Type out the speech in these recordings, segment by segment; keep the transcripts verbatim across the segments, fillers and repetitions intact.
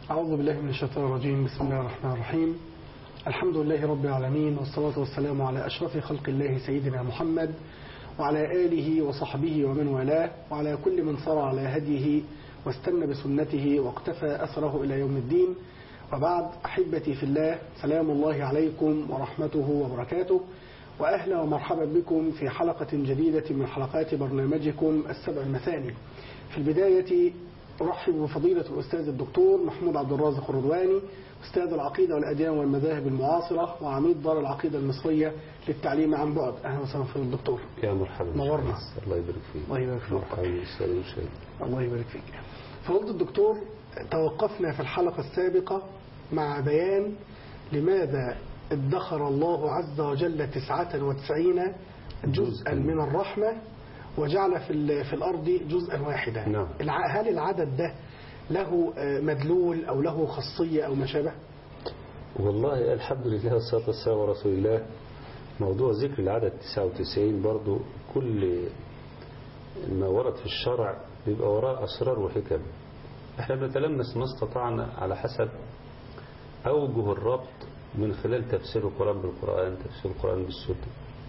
أعوذ بالله من الشيطان الرجيم. بسم الله الرحمن الرحيم. الحمد لله رب العالمين، والصلاة والسلام على أشرف خلق الله سيدنا محمد وعلى آله وصحبه ومن والاه، وعلى كل من صار على هديه واستنى بسنته واقتفى أثره إلى يوم الدين. وبعد، أحبتي في الله، سلام الله عليكم ورحمته وبركاته، وأهلا ومرحبا بكم في حلقة جديدة من حلقات برنامجكم السبع المثاني. في البداية أرحب بفضيلة الأستاذ الدكتور محمود عبد الرازق الرضواني، أستاذ العقيدة والأديان والمذاهب المعاصرة وعميد دار العقيدة المصرية للتعليم عن بعد. أهلا وسهلا فيك الدكتور. يا مرحبا. نورنا. الله يبارك فيك. الله يبارك فيك. الله يبارك فيك. فضيلة الدكتور، توقفنا في الحلقة السابقة مع بيان لماذا ادخر الله عز وجل تسعة وتسعين جزءا من الرحمة وجعل في في الأرض جزءا واحدا. نعم. هل العدد ده له مدلول أو له خاصية أو ما شابه؟ والله الحمد لله والصلاة والسلام على رسول الله. موضوع ذكر العدد تسعة وتسعين برضو كل ما ورد في الشرع بيبقى وراء أسرار وحكم. احنا بنتلمس ما استطعنا على حسب أوجه الربط من خلال تفسير القرآن بالقرآن، تفسير القرآن بالسنة.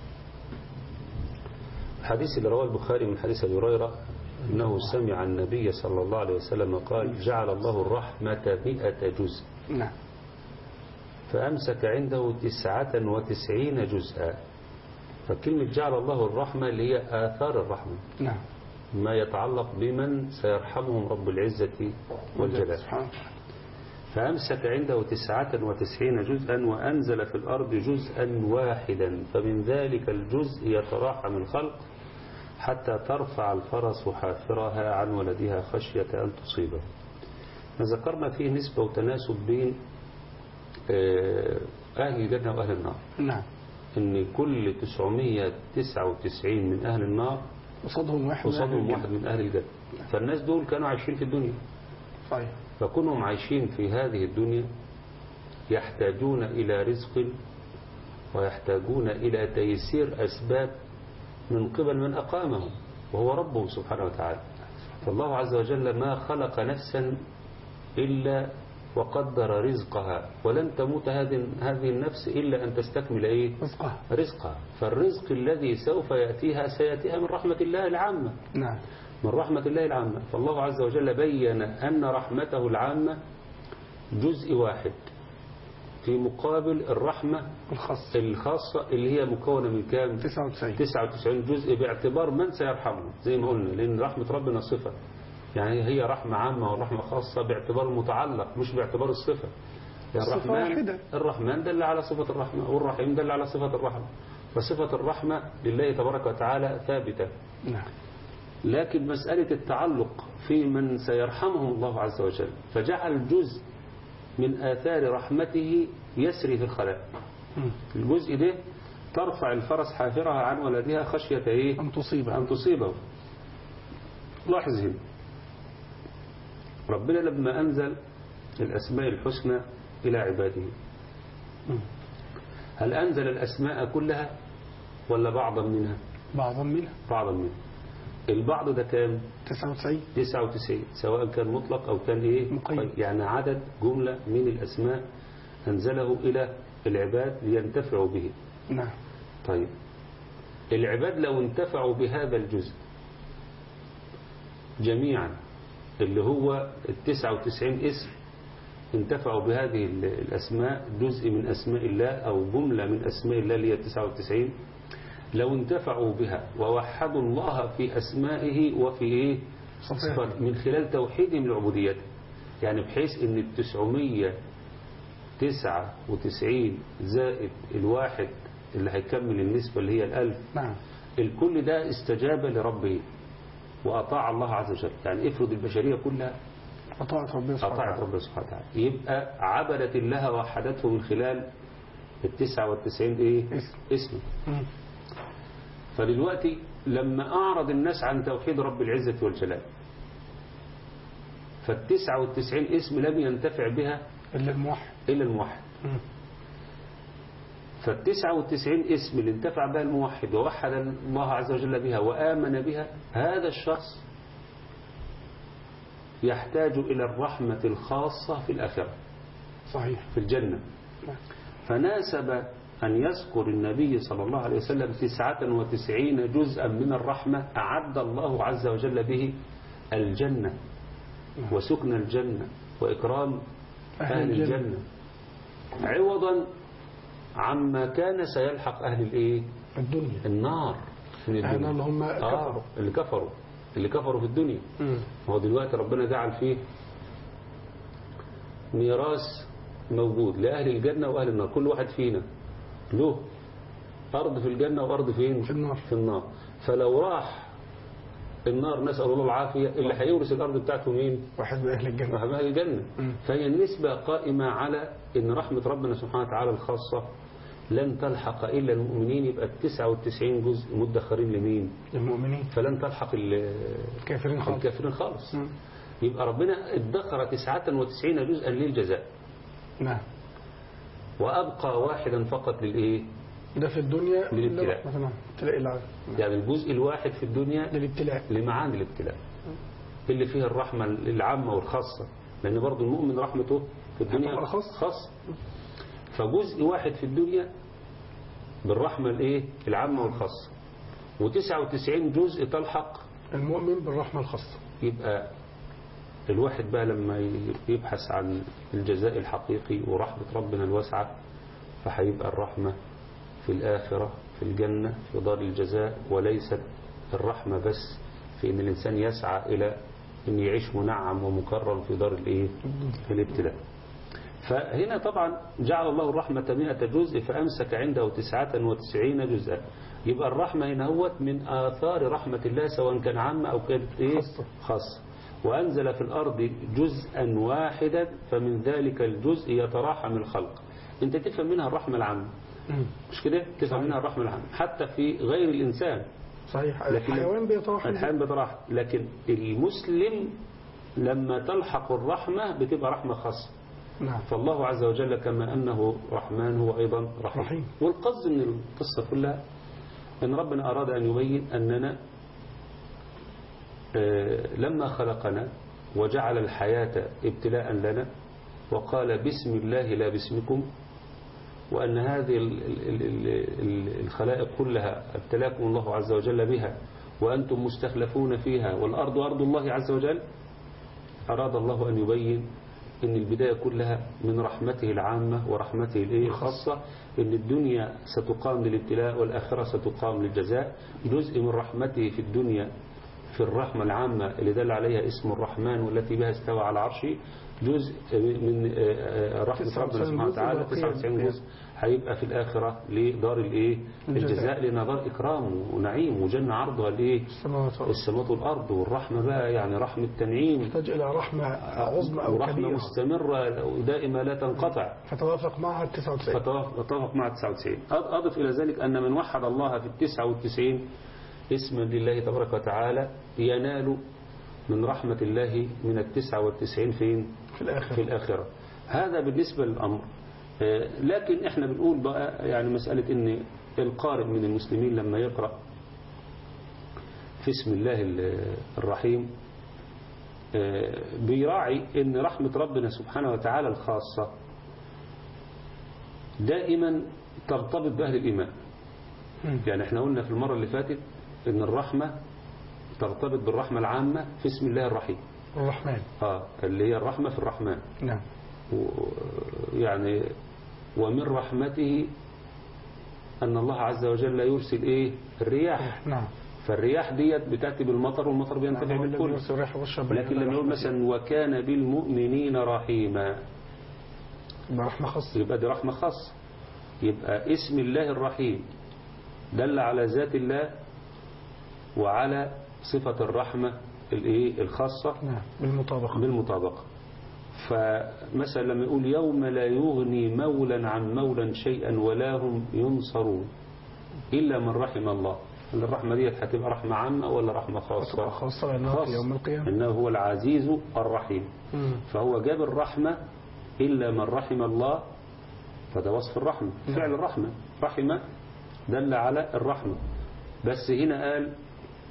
الحديث اللي رواه البخاري من حديث أبي هريرة أنه سمع النبي صلى الله عليه وسلم قال: جعل الله الرحمة مئة جزء. نعم. فأمسك عنده تسعة وتسعين جزءا. فكلمة جعل الله الرحمة اللي هي آثار الرحمة. نعم. ما يتعلق بمن سيرحمهم رب العزة والجلال. فأمسك عنده تسعة وتسعين جزءا وأنزل في الأرض جزءا واحدا، فمن ذلك الجزء يتراحم الخلق حتى ترفع الفرس حافرها عن ولدها خشية أن تصيبه. ذكرنا فيه نسبة وتناسب بين أهل الجنة وأهل النار. نعم. إن كل تسعمائة وتسعة وتسعين من أهل النار قصادهم واحد, قصادهم واحد من أهل الجنة. فالناس دول كانوا عايشين في الدنيا. صحيح. فكونهم عايشين في هذه الدنيا يحتاجون إلى رزق ويحتاجون إلى تيسير أسباب من قبل من أقامهم وهو ربهم سبحانه وتعالى. فالله عز وجل ما خلق نفسا إلا وقدر رزقها، ولن تموت هذه هذه النفس إلا أن تستكمل إيه؟ رزقها. رزقها. فالرزق الذي سوف يأتيها سيأتيها من رحمة الله العامة. نعم. من رحمة الله العامة. فالله عز وجل بين أن رحمته العامة جزء واحد في مقابل الرحمة الخاصة الخاصة اللي هي مكونة من كام؟ تسعة وتسعين. تسعة وتسعين جزء باعتبار من سيرحمه زي ما قلنا، لأن رحمة ربنا صفة، يعني هي رحمة عامة ورحمة خاصة باعتبار المتعلق مش باعتبار الصفة. الصفة واحدة. الرحمن دل على صفة الرحمة، والرحيم دل على صفة الرحمة، فصفة الرحمة لله تبارك وتعالى ثابتة. نعم. لكن مسألة التعلق في من سيرحمهم الله عز وجل، فجعل جزء من آثار رحمته يسري في الخلاء. الجزء ده ترفع الفرس حافرها عن ولدها خشية إيه؟ أن تصيبه. أن تصيبه. لاحظ هنا ربنا لما أنزل الأسماء الحسنى إلى عباده، هل أنزل الأسماء كلها ولا بعضا منها؟ بعضا منها. بعضا منها. البعض ده كام؟ تسعة وتسعين. تسعة وتسعين، سواء كان مطلق أو كان إيه؟ مقيد. يعني عدد جملة من الأسماء أنزله إلى العباد لينتفعوا به. نعم. طيب العباد لو انتفعوا بهذا الجزء جميعا اللي هو التسعة وتسعين اسم، انتفعوا بهذه الأسماء، جزء من أسماء الله أو جملة من أسماء الله اللي هي التسعة وتسعين، لو انتفعوا بها ووحدوا الله في أسمائه وفي إيه؟ صفاته من خلال توحيدهم لعبوديته، يعني بحيث ان التسعمية تسعة وتسعين زائد الواحد اللي هيكمل النسبة اللي هي الألف. نعم. الكل ده استجاب لربه وأطاع الله عز وجل. يعني افرض البشرية كلها أطاعت ربنا سبحانه وتعالى. أطاعت ربنا سبحانه وتعالى، يبقى عبدت الله وحدته من خلال التسعة والتسعين إيه؟ اسم, اسم. فدلوقتي لما أعرض الناس عن توحيد رب العزة والجلال، فالتسعة والتسعين اسم لم ينتفع بها إلا الموحد إلا الموحد. فالتسعة والتسعين اسم اللي انتفع بها الموحد ووحد الله عز وجل بها وآمن بها، هذا الشخص يحتاج إلى الرحمة الخاصة في الآخرة صحيح. في الجنة. فناسب أن يذكر النبي صلى الله عليه وسلم تسعة وتسعين جزءا من الرحمة أعد الله عز وجل به الجنة وسكن الجنة وإكرام أهل الجنة عوضا عما كان سيلحق أهل الإيه؟ الدنيا النار من الدنيا. اللي هم آه كفروا اللي كفروا اللي كفروا في الدنيا. هو دلوقتي ربنا جعل فيه ميراث موجود لأهل الجنة وأهل النار. كل واحد فينا له أرض في الجنة وأرض فين؟ في النار. في النار. فلو راح النار نسأل الله العافية اللي هيورث الأرض بتاعته مين؟ واحد من أهل الجنة. واحد من أهل الجنة. مم. فهي النسبة قائمة على إن رحمة ربنا سبحانه وتعالى الخاصة لن تلحق إلا المؤمنين. يبقى التسعة والتسعين جزء مدخرين لمين؟ للمؤمنين. فلن تلحق الكافرين خالص. الكافرين خالص. مم. يبقى ربنا ادخر تسعة وتسعين جزءا للجزاء. نعم. وأبقى واحدا فقط للإيه؟ ده في الدنيا للابتلاء. مثلا ابتلاء العالم. يعني الجزء الواحد في الدنيا للابتلاء لمعاني الابتلاء اللي فيها الرحمة العامة والخاصة. لأن برضو المؤمن رحمته في الدنيا خاصة. فجزء واحد في الدنيا بالرحمة الايه العامة والخاصة وتسعة وتسعين جزء تلحق المؤمن بالرحمة الخاصة. يبقى الواحد بقى لما يبحث عن الجزاء الحقيقي ورحمة ربنا الواسعة فهيبقى الرحمة في الآخرة في الجنة في دار الجزاء، وليست الرحمة بس في ان الانسان يسعى الى ان يعيش منعم ومكرم في دار الايه في الابتلاء. فهنا طبعا جعل الله الرحمة مئة جزء فأمسك عنده تسعة وتسعين جزءا. يبقى الرحمة هنا هو من آثار رحمة الله سواء كان عامة أو كانت إيه خاصة. وأنزل في الأرض جزءا واحدا فمن ذلك الجزء يتراحم الخلق. أنت تفهم منها الرحمة العامة مش كده؟ تفهم منها الرحمة العامة حتى في غير الإنسان. صحيح. الحيوان بيتراحم الحيوان بيتراحم، لكن المسلم لما تلحق الرحمة بتبقى رحمة خاصة. نعم. فالله عز وجل كما أنه رحمن هو أيضا رحيم, رحيم. والقصد من القصة كلها أن ربنا أراد أن يبين أننا لما خلقنا وجعل الحياة ابتلاء لنا وقال بسم الله لا باسمكم، وأن هذه الخلائق كلها ابتلاكم الله عز وجل بها وأنتم مستخلفون فيها والأرض أرض الله عز وجل. أراد الله أن يبين إن البداية كلها من رحمته العامة ورحمته الخاصة، إن الدنيا ستقام للابتلاء والآخرة ستقام للجزاء. جزء من رحمته في الدنيا في الرحمة العامة اللي دل عليها اسم الرحمن والتي بها استوى على عرشه، جزء من رحمة ربنا سبحانه وتعالى تسعة وتسعين جزء هيبقى في الآخرة لدار الايه الجزاء، لأنها دار إكرام ونعيم وجنة عرضها الايه السماوات والأرض. والرحمة بقى يعني رحمة تنعيم تحتاج إلى رحمة عظمى أو ورحمة كبيرة مستمرة ودائمة لا تنقطع فتوافق معها التسعة وتسعين فتوافق مع التسعة وتسعين. أضف إلى ذلك أن من وحد الله في التسعة والتسعين اسما لله تبارك وتعالى ينال من رحمة الله من التسعة والتسعين فين في الآخرة. في الآخرة. هذا بالنسبة للأمر. لكن احنا بنقول بقى يعني مسألة ان القارئ من المسلمين لما يقرأ في اسم الله الرحيم بيراعي ان رحمة ربنا سبحانه وتعالى الخاصة دائما ترتبط بأهل الإيمان. يعني احنا قلنا في المرة اللي فاتت ان الرحمة ترتبط بالرحمة العامة في اسم الله الرحيم الرحمن آه اللي هي الرحمة في الرحمن. نعم. يعني ومن رحمته أن الله عز وجل يرسل إيه الرياح. نعم. فالرياح ديت بتأتي بالمطر والمطر بينتفع نعم. بالكل. لكن لما يقول مثلا وكان بالمؤمنين رحيما برحمة خاصة يبقى دي رحمة خاصة. يبقى اسم الله الرحيم دل على ذات الله وعلى صفة الرحمة الايه الخاصة. نعم. بالمطابقة بالمطابقة. فمثلا لما يقول يوم لا يغني مولا عن مولا شيئا ولا هم ينصرون إلا من رحم الله. الرحمة دي هتبقى رحمة عامة ولا رحمة خاصة؟ خاصة لأنها في يوم القيامة إنه هو العزيز الرحيم. مم. فهو جاب الرحمة إلا من رحم الله، فده وصف الرحمة. مم. فعل الرحمة رحمة دل على الرحمة. بس هنا قال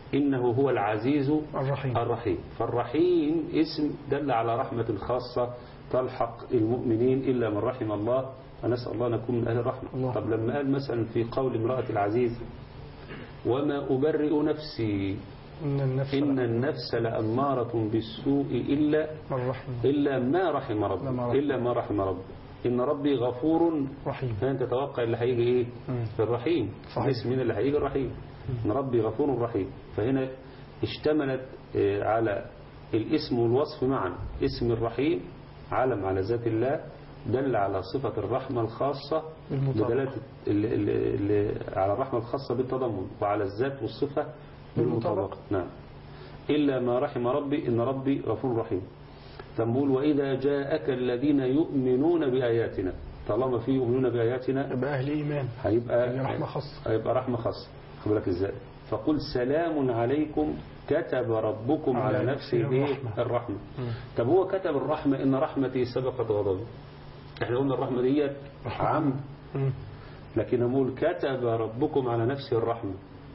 إنه هو العزيز الرحيم. الرحيم. فالرحيم اسم دل على رحمة خاصة تلحق المؤمنين إلا من رحم الله، ونسأل الله نكون من أهل الرحمة. الله. طب لما قال مثلا في قول امرأة العزيز وما أبرئ نفسي إن النفس إن النفس لأمارة بالسوء إلا الرحيم إلا ما رحم ربي ما رحم. إلا ما رحم ربي إن ربي غفور رحيم. فأنت تتوقع اللي هيجي إيه مم. في الرحيم. صحيح. اسم من اللي هيجي الرحيم. إن ربي غفور رحيم. فهنا اشتملت آه، على الاسم والوصف معا. اسم الرحيم علم على ذات الله دل على صفة الرحمة الخاصة بالمطابقة. بدلالة ال- ال- ال- على الرحمة الخاصة بالتضمن، وعلى الذات والصفة بالمطابقة. نعم. إلا ما رحم ربي إن ربي غفور رحيم. تنبول وإذا جاءك الذين يؤمنون بآياتنا، طالما في يؤمنون بآياتنا يبقى أهل إيمان، هيبقى هي رحمة خاصة. هيبقى رحمة خاصة. خد بالك إزاي؟ فقل سلام عليكم كتب ربكم على على نفسه نفسه إيه؟ الرحمة. الرحمة. مم. طب هو كتب الرحمة إن رحمتي سبقت غضبي. احنا قلنا الرحمة ديت رحمة. عم، مم. لكن نقول كتب ربكم على نفسه الرحمة.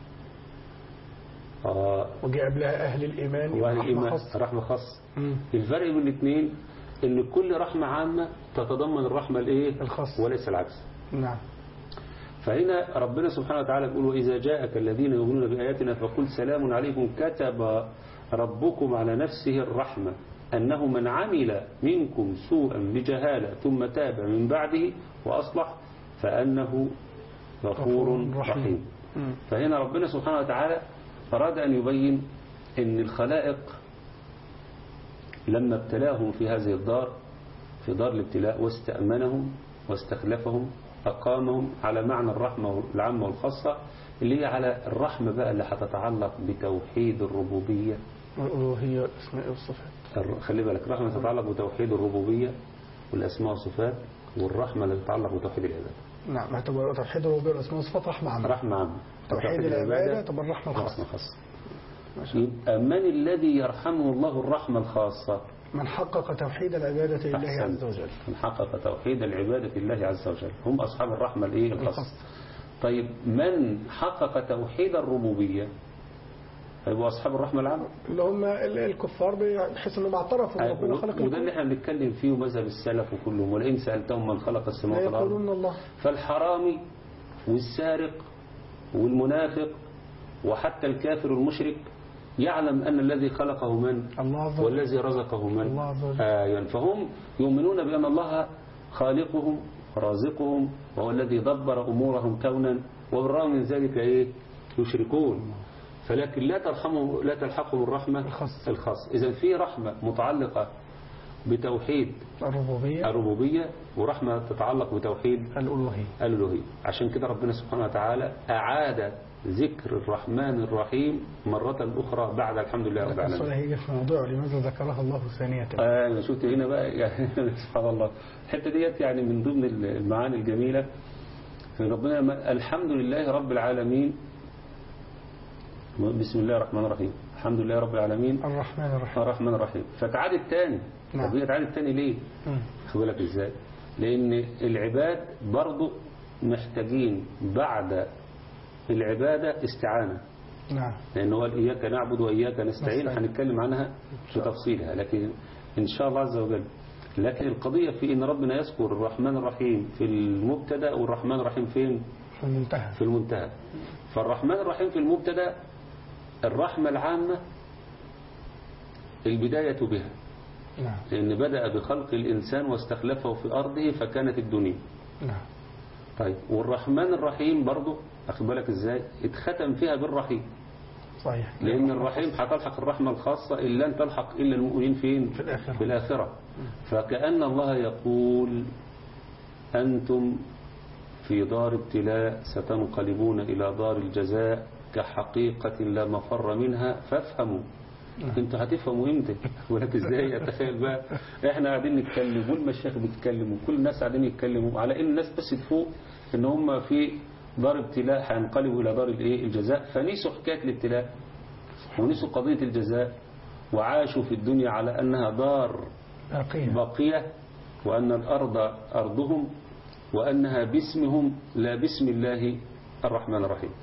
آه وجاء قبلها أهل الإيمان وأهل رحمة الإيمان خاصة. رحمة خاصة. مم. الفرق بين الاثنين إن كل رحمة عامة تتضمن الرحمة الإيه؟ الخاصة. وليس العكس. نعم. فهنا ربنا سبحانه وتعالى يقول وإذا جاءك الذين يؤمنون بآياتنا فقل سلام عليكم كتب ربكم على نفسه الرحمة أنه من عمل منكم سوءا بجهالة ثم تاب من بعده وأصلح فأنه غفور رحيم. مم. فهنا ربنا سبحانه وتعالى أراد أن يبين أن الخلائق لما ابتلاهم في هذه الدار في دار الابتلاء واستأمنهم واستخلفهم أقامهم على معنى الرحمة العامة والخاصة اللي هي على الرحمة بقى اللي هتتعلق بتوحيد الربوبية والألوهية والأسماء والصفات. خلي بالك الرحمة تتعلق بتوحيد الربوبية والأسماء والصفات، والرحمة اللي تتعلق بتوحيد العبادة. نعم. هتبقى توحيد الربوبية والأسماء والصفات رحمة عامة. رحمة عامة. توحيد العبادة تبقى الرحمة الخاصة. خاصة. يبقى من الذي يرحمه الله الرحمة الخاصة؟ من حقق توحيد العبادة لله أحسنت. عز وجل. من حقق توحيد العبادة لله عز وجل هم أصحاب الرحمة الإيه الخاصة. طيب من حقق توحيد الربوبية هيبقوا أصحاب الرحمة العامة اللي هم ال- الكفار بحيث انهم اعترفوا ان ربنا خلق وده اللي الكون. احنا بنتكلم فيه ومذهب السلف وكلهم ولئن سألتهم من خلق لا السماوات والأرض يقولون الله. فالحرامي والسارق والمنافق وحتى الكافر والمشرك يعلم أن الذي خلقه من الله عز وجل. والذي رزقه من الله عز وجل. آه فهم يؤمنون بأن الله خالقهم رازقهم وهو الذي دبر أمورهم كونا، وبالرغم من ذلك إيه يشركون. فلكن لا ترحمه لا تلحقهم الرحمة الخاص. الخاص. إذا في رحمة متعلقة بتوحيد الربوبية الربوبية ورحمة تتعلق بتوحيد الألوهية. الألوهية. عشان كده ربنا سبحانه وتعالى أعاد ذكر الرحمن الرحيم مرة أخرى بعد الحمد لله رب لكن العالمين. السؤال هيجي في موضوع لماذا ذكرها الله ثانية؟ آه شفت هنا بقى يعني سبحان الله الحتة ديت يعني من ضمن المعاني الجميلة في ربنا لما- الحمد لله رب العالمين. بسم الله الرحمن الرحيم الحمد لله رب العالمين الرحمن الرحيم. الرحمن الرحيم. فتعاد الثاني. نعم. طب هي تعاد الثاني ليه؟ مم. خد بالك ازاي؟ لأن العباد برضو محتاجين بعد العبادة استعانة. نعم. لأنه قال إياك نعبد وإياك نستعين نستعين. هنتكلم عنها بتفصيلها لكن إن شاء الله عز وجل. لكن القضية في إن ربنا يذكر الرحمن الرحيم في المبتدأ والرحمن الرحيم فين؟ في المنتهى. في المنتهى. فالرحمن الرحيم في المبتدأ الرحمة العامة البداية بها، نعم. لأن بدأ بخلق الإنسان واستخلفه في أرضه فكانت الدنيا. نعم. طيب والرحمن الرحيم برضه أخد بالك إزاي اتختم فيها بالرحيم، صحيح. لأن الرحيم هتلحق الرحمة الخاصة إلا لن تلحق إلا المؤمنين فين؟ في الآخرة. في الآخرة. فكأن الله يقول أنتم في دار ابتلاء ستنقلبون إلى دار الجزاء كحقيقة لا مفر منها فافهموا. انتوا هتفهموا امتى؟ ولك ازاي؟ اتخيل بقى احنا قاعدين نتكلم والمشايخ بيتكلموا وكل الناس قاعدين يتكلموا على ان الناس بس تفوق ان هم في دار ابتلاء هينقلبوا الى دار الايه الجزاء، فنسوا حكايه الابتلاء ونسوا قضيه الجزاء وعاشوا في الدنيا على انها دار باقية. باقيه وان الارض ارضهم وانها باسمهم لا باسم الله الرحمن الرحيم.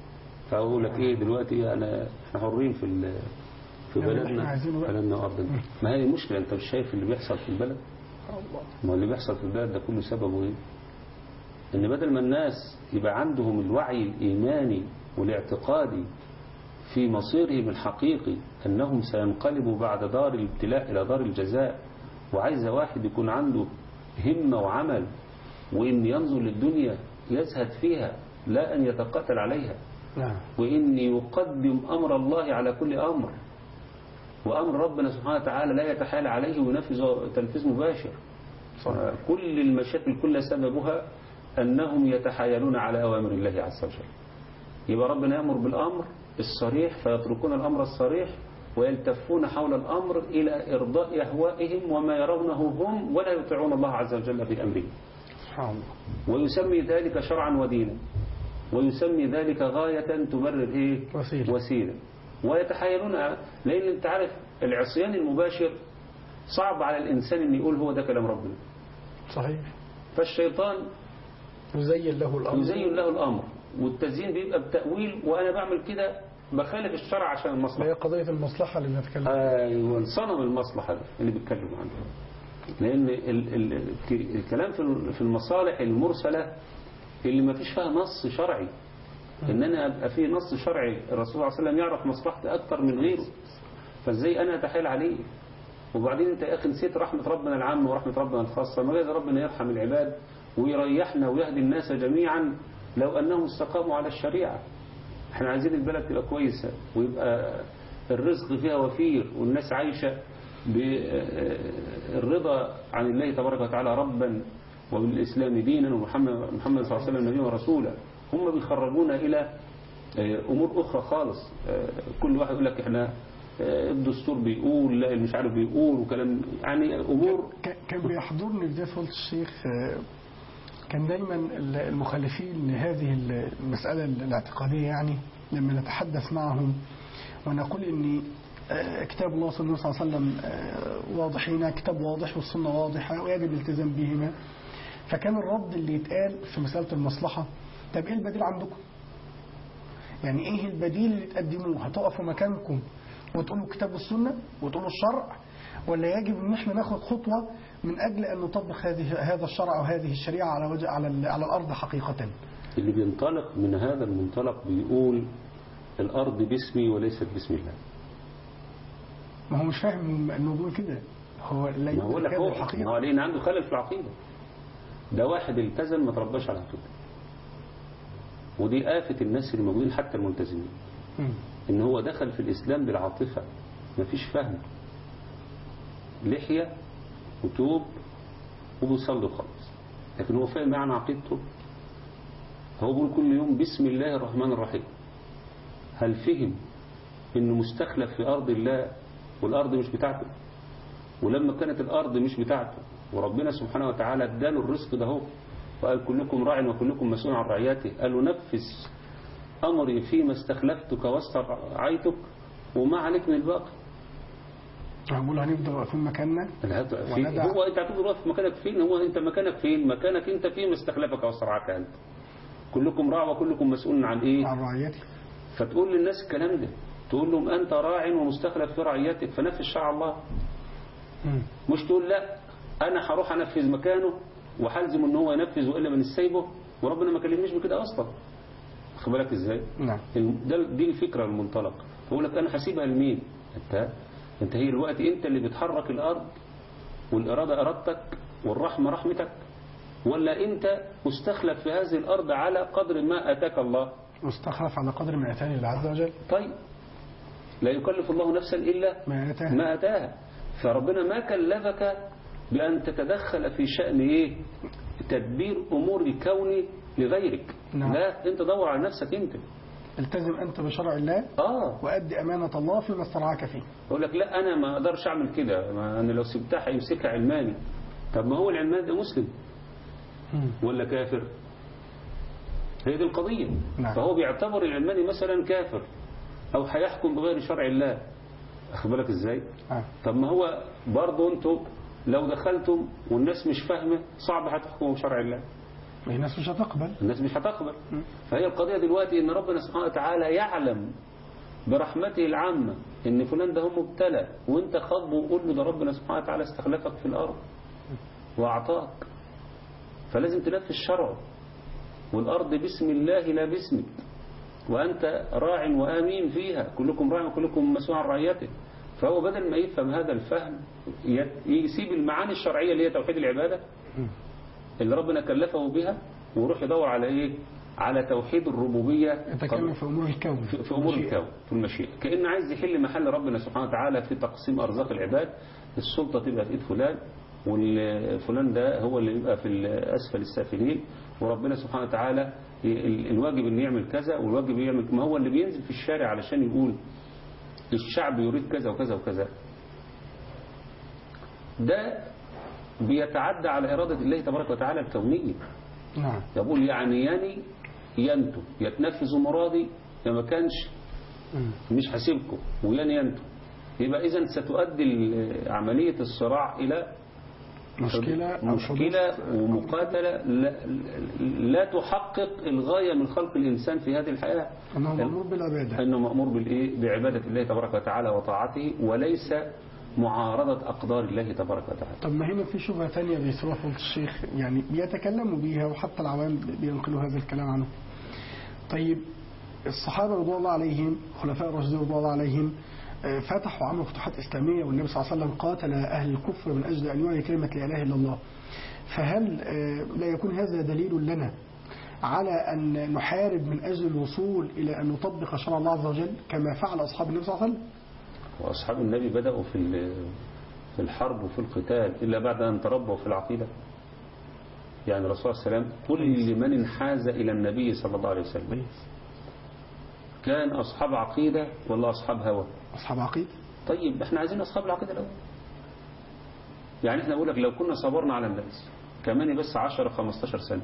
فأقول لك إيه دلوقتي أنا إحنا حرين في ال- في بلدنا بلدنا وأرضنا. ما هي المشكلة، أنت مش شايف اللي بيحصل في البلد؟ ما اللي بيحصل في البلد ده كله سببه إيه؟ إن بدل ما الناس يبقى عندهم الوعي الإيماني والاعتقادي في مصيرهم الحقيقي أنهم سينقلبوا بعد دار الابتلاء إلى دار الجزاء، وعايز واحد يكون عنده همة وعمل، وإن ينظر للدنيا يزهد فيها لا أن يتقاتل عليها، وإن يقدم أمر الله على كل أمر، وأمر ربنا سبحانه وتعالى لا يتحايل عليه وينفذ تنفيذ مباشر. كل المشاكل كلها سببها أنهم يتحايلون على أوامر الله عز وجل. يبقى ربنا يأمر بالأمر الصريح فيتركون الأمر الصريح ويلتفون حول الأمر إلى إرضاء أهوائهم وما يرونه هم، ولا يطيعون الله عز وجل في أمره. ويسمي ذلك شرعا ودينا، ويسمي ذلك غاية تبرر إيه؟ وسيلة. وسيلة. ويتحايلون، لأن أنت عارف العصيان المباشر صعب على الإنسان أن يقول هو ده كلام ربنا. صحيح. فالشيطان يزين له الأمر يزين له الأمر، والتزيين بيبقى بتأويل، وأنا بعمل كده بخالف الشرع عشان المصلحة. هي قضية المصلحة اللي بنتكلم أيوة، صنم المصلحة اللي بيتكلم عنه. لأن ال ال الكلام في المصالح المرسلة اللي ما فيش فيها نص شرعي، إن أنا أبقى فيه نص شرعي الرسول صلى الله عليه وسلم يعرف مصلحتي أكتر من غيره، فإزاي أنا أتحايل عليه؟ وبعدين أنت يا أخي نسيت رحمة ربنا العامة ورحمة ربنا الخاصة. ما لازم ربنا يرحم العباد ويريحنا ويهدي الناس جميعا لو أنهم استقاموا على الشريعة. احنا عايزين البلد تبقى كويسة ويبقى الرزق فيها وفير، والناس عايشة بالرضا عن الله تبارك وتعالى ربا وبالإسلام دينا ومحمد محمد صلى الله عليه وسلم نبيا ورسولا. هم بيخرجونا إلى أمور أخرى خالص. كل واحد يقول لك احنا الدستور بيقول، لا مش عارف بيقول، وكلام يعني أمور. كان بيحضرني في ده فضل الشيخ، كان دايما المخالفين لهذه المسألة الاعتقادية يعني لما نتحدث معهم ونقول إن كتاب الله صلى الله عليه وسلم واضحين، كتاب واضح والسنة واضحة ويجب الالتزام بهما، فكان الرد اللي يتقال في مسألة المصلحة طب إيه البديل عندكم؟ يعني إيه البديل اللي تقدموه؟ هتقفوا مكانكم وتقولوا كتاب السنة وتقولوا الشرع، ولا يجب ان احنا ناخد خطوة من اجل ان نطبق هذه هذا الشرع او هذه الشريعة على وجه على على الارض حقيقة؟ اللي بينطلق من هذا المنطلق بيقول الارض باسمي وليست باسم الله. ما هو مش فاهم انه بيقول كده، هو لا يدرك هذه الحقيقة. ما هو لان عنده خلل في العقيدة. ده واحد التزم ما ترباش على عقيدة، ودي آفة الناس اللي موجودين حتى الملتزمين، ان هو دخل في الاسلام بالعاطفة، مفيش فهم، لحية وتوب وبيصلي خالص، لكن هو فاهم معنى عقيدته. هو بيقول كل يوم بسم الله الرحمن الرحيم. هل فهم انه مستخلف في ارض الله والارض مش بتاعته؟ ولما كانت الارض مش بتاعته وربنا سبحانه وتعالى اداله الرزق ده هو وقال كلكم راع وكلكم مسؤول عن رعيته، قال له نفذ امري فيما استخلفتك واسترعيتك وما عليك من الباقي. هقول هنفضل واقفين مكاننا. هو انت هتفضل واقف مكانك فين؟ هو انت مكانك فين؟ مكانك انت فين استخلفك واسترعاك انت. كلكم راع وكلكم مسؤول عن ايه؟ عن رعيتك. فتقول للناس الكلام ده، تقول لهم انت راع ومستخلف في رعيتك فنفذ شرع الله. م. مش تقول لا انا هروح انفذ مكانه وحلزم ان هو ينفذ والا من سايبه وربنا ما كلمنيش بكده اصلا. خد بالك ازاي؟ نعم. ده دي الفكره المنطلق. تقول لك انا هسيبها لمين؟ انت انت هي الوقت انت اللي بتحرك الارض والاراده ارادتك والرحمه رحمتك، ولا انت مستخلف في هذه الارض على قدر ما اتاك الله؟ مستخلف على قدر ما اتاني الله عز وجل. طيب لا يكلف الله نفسا الا ما اتاها ما اتاها. فربنا ما كلفك بان تتدخل في شان ايه؟ تدبير امور الكون لغيرك. نعم. لا انت دور على نفسك انت. التزم أنت بشرع الله آه. وأدي أمانة الله فيما استرعاك فيه. يقول لك لا أنا ما أقدرش أعمل كده، أنا لو سبتها هيمسكها علماني. طب ما هو العلماني ده مسلم ولا كافر؟ هي دي القضية. نعم. فهو بيعتبر العلماني مثلا كافر أو هيحكم بغير شرع الله. أخذ بالك إزاي؟ آه. طب ما هو برضه أنتم لو دخلتم والناس مش فاهمة صعب هتحكموا بشرع الله. الناس مش هتقبل. الناس مش هتقبل. فهي القضية دلوقتي ان ربنا سبحانه وتعالى يعلم برحمته العامة ان فلان ده هو مبتلى، وانت خاطبه وقول له ده ربنا سبحانه وتعالى استخلفك في الارض واعطاك، فلازم تنفذ شرعه، والارض باسم الله لا باسمك، وانت راع وامين فيها، كلكم راع وكلكم مسؤول عن رعيته. فهو بدل ما يفهم هذا الفهم يسيب المعاني الشرعية اللي هي توحيد العبادة اللي ربنا كلفه بها، ويروح يدور على ايه؟ على توحيد الربوبية. يتكلم في أمور الكون، في, في أمور الكون، في المشيئة، كأن عايز يحل محل ربنا سبحانه وتعالى في تقسيم أرزاق العباد. السلطة تبقى في إيد فلان، والفلان ده هو اللي يبقى في أسفل السافلين، وربنا سبحانه وتعالى الواجب أن يعمل كذا، والواجب يعمل، ما هو اللي بينزل في الشارع علشان يقول الشعب يريد كذا وكذا وكذا، ده بيتعدى على إرادة الله تبارك وتعالى الكونية. نعم. يقول يعني يعني ينتو يتنفذ مرادي، لما كانش مش حسيبكم وين ينتو، يبقى إذن ستؤدي عملية الصراع إلى مشكلة مشكلة ومقاتلة لا, لا تحقق الغاية من خلق الإنسان في هذه الحياة، أنه مأمور بالعبادة، أنه مأمور بالإيه؟ بعبادة الله تبارك وتعالى وطاعته، وليس معارضة أقدار الله تبارك وتعالى. طب ما هنا في شبهة ثانية بيسوها فضل الشيخ، يعني بيتكلموا بيها وحتى العوام بينقلوا هذا الكلام عنه. طيب الصحابة رضي الله عليهم، خلفاء الراشدين رضي الله عليهم، فتحوا عملوا فتوحات إسلامية، والنبي صلى الله عليه وسلم قاتل أهل الكفر من أجل أن يعلي كلمة لا إله إلا الله. فهل لا يكون هذا دليل لنا على أن نحارب من أجل الوصول إلى أن نطبق شرع الله عز وجل كما فعل أصحاب النبي صلى الله عليه وسلم؟ وأصحاب النبي بدأوا في في الحرب وفي القتال إلا بعد أن تربوا في العقيدة. يعني الرسول صلى الله عليه وسلم كل من انحاز إلى النبي صلى الله عليه وسلم كان أصحاب عقيدة ولا أصحاب هوى؟ أصحاب عقيدة. طيب احنا عايزين أصحاب العقيدة الأول. يعني احنا نقول لك لو كنا صبرنا على الناس كمان بس عشرة خمستاشر سنة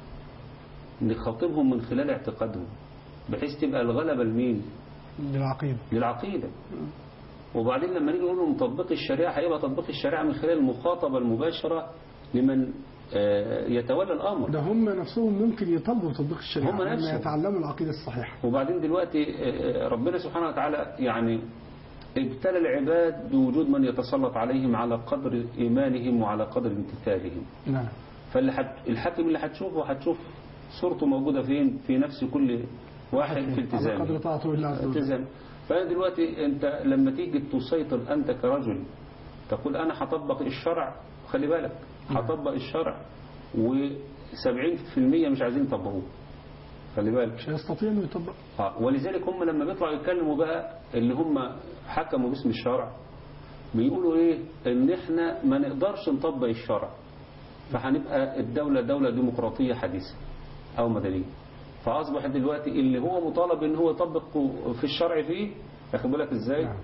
نخاطبهم من خلال اعتقادهم، بحيث تبقى الغلبة لمين؟ للعقيدة. للعقيدة. وبعدين لما نيجي نقول لهم تطبيق الشريعة، هيبقى تطبيق الشريعة من خلال المخاطبة المباشرة لمن يتولى الأمر. ده هم نفسهم ممكن يطلبوا تطبيق الشريعة، هم نفسهم يتعلموا العقيدة الصحيحة. وبعدين دلوقتي ربنا سبحانه وتعالى يعني ابتلى العباد بوجود من يتسلط عليهم على قدر إيمانهم وعلى قدر امتثالهم. نعم. فالحاكم اللي هتشوفه هتشوف صورته موجودة فين؟ في نفس كل واحد في التزامه. على قدر طاعته لله عز وجل. فأنا دلوقتي أنت لما تيجي تسيطر أنت كرجل تقول أنا هطبق الشرع، خلي بالك هطبق الشرع وسبعين في المية مش عايزين يطبقوه، خلي بالك مش هيستطيع انه يطبق. آه. ولذلك هم لما بيطلعوا يتكلموا بقى اللي هم حكموا باسم الشرع بيقولوا ايه؟ ان احنا ما نقدرش نطبق الشرع، فهنبقى الدولة دولة ديمقراطية حديثة او مدنية. فاصبح دلوقتي اللي هو مطالب ان هو يطبق في الشرع فيه، واخد بالك ازاي؟ نعم.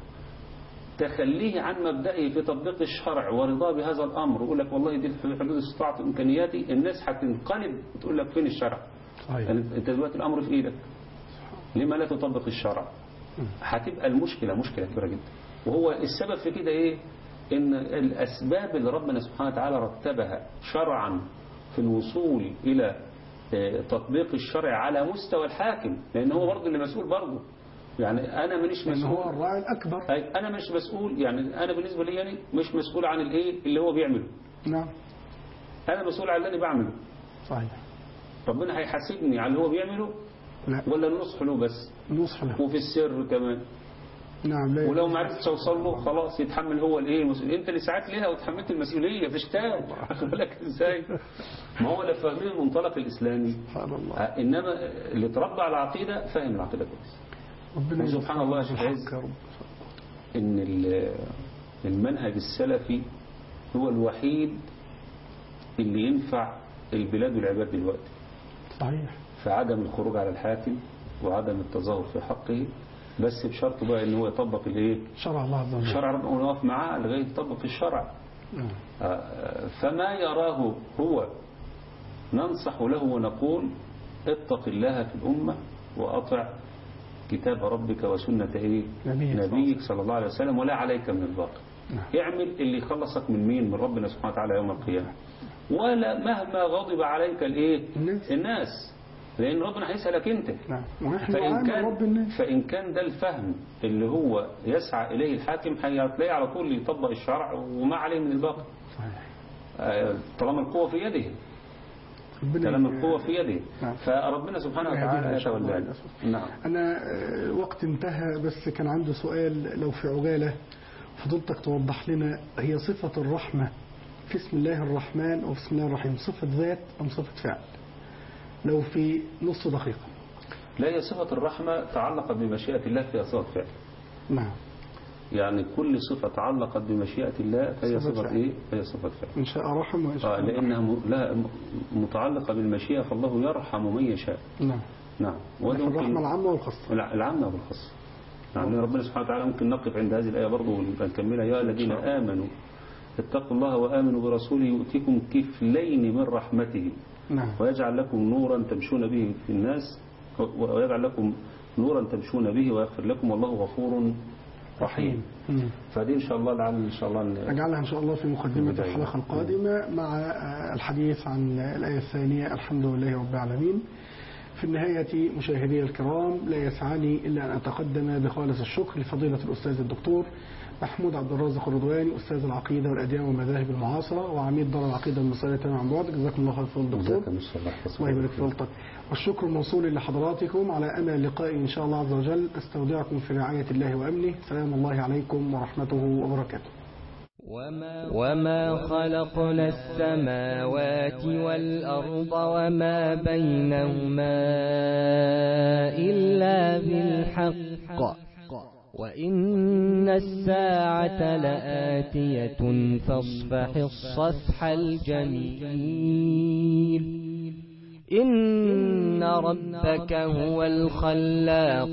تخليه عن مبدئه في تطبيق الشرع ورضاه بهذا الامر، ويقول لك والله دي في حدود استطاعتي وامكانياتي، الناس هتنقلب وتقول لك فين الشرع؟ صحيح. انت دلوقتي الامر في ايدك، لما لا تطبق الشرع؟ هتبقى المشكلة مشكلة كبيرة جدا. وهو السبب في كده ايه؟ ان الاسباب اللي ربنا سبحانه وتعالى رتبها شرعا في الوصول الى تطبيق الشرع على مستوى الحاكم، لان هو برضه اللي مسؤول برضه. يعني انا مانيش مسؤول، هو الراعي الاكبر. انا مش مسؤول، يعني انا بالنسبه لي يعني مش مسؤول عن الايه اللي هو بيعمله. نعم. انا مسؤول عن اللي انا بعمله. صحيح. ربنا هيحاسبني على اللي هو بيعمله؟ لا. ولا النصح له بس؟ النصح له وفي السر كمان. نعم. لا ولو ما عرفتش اوصل له خلاص يتحمل هو الايه المسؤوليه. انت اللي ساعات ليها وتحملت المسؤوليه تشتاق، واخد بالك ازاي؟ ما هو لا فاهمين المنطلق الاسلامي سبحان الله، انما اللي تربى على العقيده فاهم العقيده كويس. ربنا سبحان الله يا رب ان المنهج السلفي هو الوحيد اللي ينفع البلاد والعباد دلوقتي. صحيح. في عدم الخروج على الحاكم وعدم التظاهر في حقه، بس بشرط بقى ان هو يطبق الايه؟ شرع الله عز وجل. شرع ربنا، ونقف معاه لغايه يطبق الشرع. فما يراه هو ننصح له ونقول اتق الله في الامه واطع كتاب ربك وسنة إيه؟ نبيك صلى الله عليه وسلم ولا عليك من الباقي. نعم. اعمل اللي يخلصك من مين؟ من ربنا سبحانه وتعالى يوم القيامة. ولا مهما غضب عليك الايه؟ الناس. الناس لأن ربنا هيسألك أنت. نعم. فإن كان فإن كان ده الفهم اللي هو يسعى إليه الحاكم هتلاقيه على طول يطبق الشرع وما عليه من الباقي. صحيح. طالما القوة في يده. طالما القوة في يده. نعم. فربنا سبحانه وتعالى يتولى. نعم. أنا وقت انتهى بس كان عندي سؤال لو في عجالة فضلتك توضح لنا هي صفة الرحمة في اسم الله الرحمن أو في اسم الله الرحيم صفة ذات أم صفة فعل لو في نص دقيقة. لا هي صفة الرحمة تعلقت بمشيئة الله فيها صفة فعل. نعم. يعني كل صفة تعلقت بمشيئة الله فهي صفة, صفة إيه؟ فهي صفة فعل. إن شاء رحم وإن شاء آه لأنها م... لا متعلقة بالمشيئة فالله يرحم من يشاء. نعم. نعم. الرحمة العامة والخاصة. لا العامة والخاصة. نعم. ربنا سبحانه وتعالى ممكن نقف عند هذه الآية برضه ونكملها يا الذين آمنوا اتقوا الله وآمنوا برسوله يؤتكم كفلين من رحمته. نعم. ويجعل لكم نورا تمشون به في الناس ويجعل لكم نورا تمشون به ويغفر لكم والله غفور رحيم. فدي إن شاء الله لعل إن شاء الله نجعلها إن شاء الله في مقدمة الحلقة القادمة مع الحديث عن الآية الثانية الحمد لله رب العالمين. في النهاية مشاهدي الكرام لا يسعني إلا أن أتقدم بخالص الشكر لفضيلة الأستاذ الدكتور محمود عبد الرازق الرضواني أستاذ العقيدة والأديان والمذاهب المعاصرة وعميد دار العقيدة المصرية تمام عن بعد. جزاكم الله خير فضل الدكتور. الله يبارك في فضلك. والشكر موصول لحضراتكم على أمل لقاء إن شاء الله عز وجل. أستودعكم في رعاية الله وأمنه. سلام الله عليكم ورحمته وبركاته. وما خلقنا السماوات والأرض وما بينهما إلا بالحق وإن الساعة لآتية فاصفح الصفح الجميل إن ربك هو الخلاق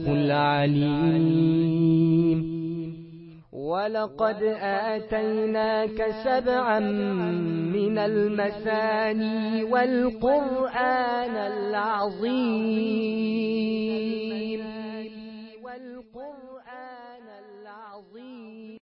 العليم ولقد آتيناك سبعا من المثاني والقرآن العظيم والقرآن العظيم.